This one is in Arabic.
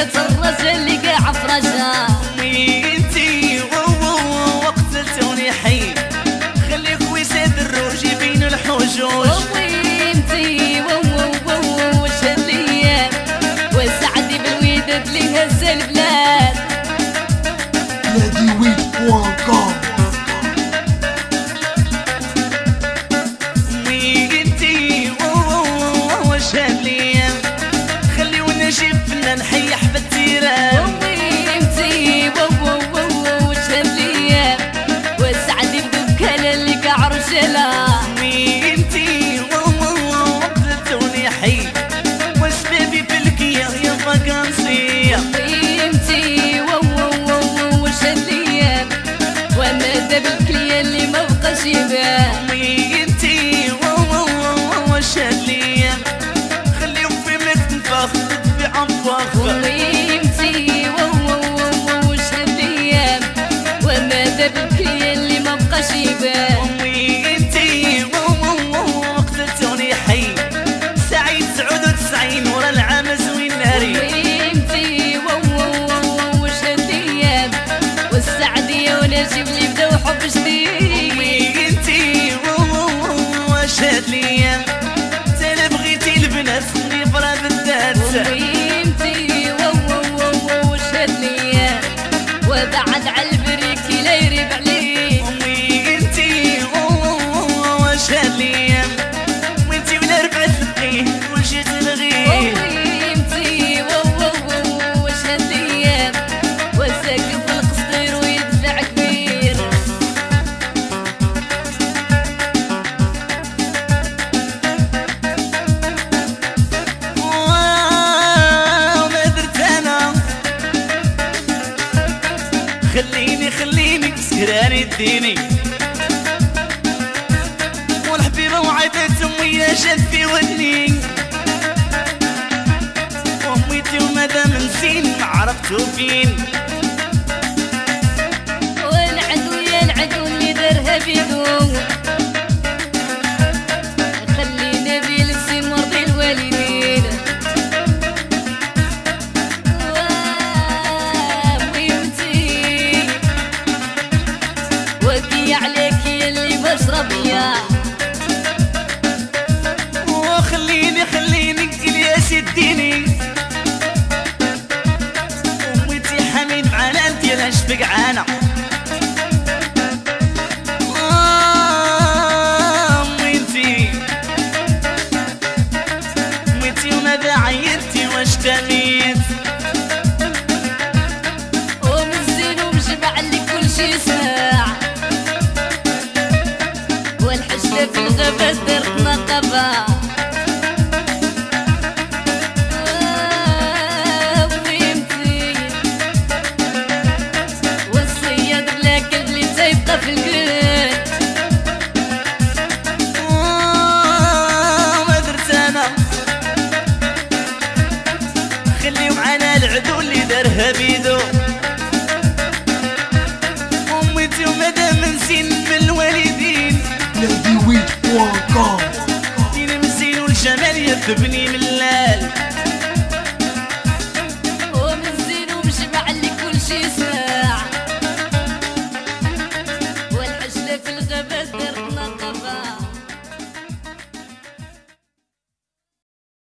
الرجل اللي قاع في رجا. امي انتي وقتلتوني حي، خليك ويساد الروج بين الحجوج. امي انتي وشهد الايام وسعدي بالوداد اللي هز البلاد. Ladiweed.com. امي انتي وشهد الايام، خليونا نجيب فنان حي حبة تيران. امي انتي وشهد الايام وسعدي بدكان اللي قاع رجاله. امي انتي وقتلتوني حي، وشبابي بالكيا يا فاكانسية. قيمتي وشهد الايام وماذا بالكلية اللي ما بقاش يبان. امي انتي وشهد الايام، خليو في متنفخ تدفع انفاخ. قيمتي وشهد الايام وماذا بالكلية اللي ما بقاش يبان. امي انتي وقتلتوني حي، سعيد 99 ورا العام زوين ناري. قيمتي وشهد الايام والسعدية ونجيب اللي بداو حب جديد. امي انتي وشهد الايام، تالا بغيتي البنات اللي برا بالذات. قيمتي وشهد الايام وبعد عالبريكي لا يريب عليه. امي انتي وشهد الايام، وانتي ولا ربعت القيه وجيت الغيه. قيمتي وشهد الايام وساكن في القصير ويدفع كبير. وما درت انا، خليني سكراني اديني، والحبيبه وعدت امي يا جات في ودني. اميتي ومدام نسين ما عرفتو فين، والعدو اللي دارها بيدو خلينا بلسي مرضي الوالدين. وقيمتي وكي عليك يا اللي بشرب يا. وخليني الياس يديني. اميتي حميد معانا انتي لا شفقعانه. اميتي وماذا عيرتي واش تميت. ومزين ومجمع لي كل شي ساع والحجلة في الغابة درت نقبة. وقيمتي والصياد بلا قلب اللي تيبقى في القلب. ما درت انا، خليو معانا العدو اللي دارها بيدو. اميتي ومدام نسين من الوالدين، Ladiweed.com. دين مسين والجمال يذبني من اللال.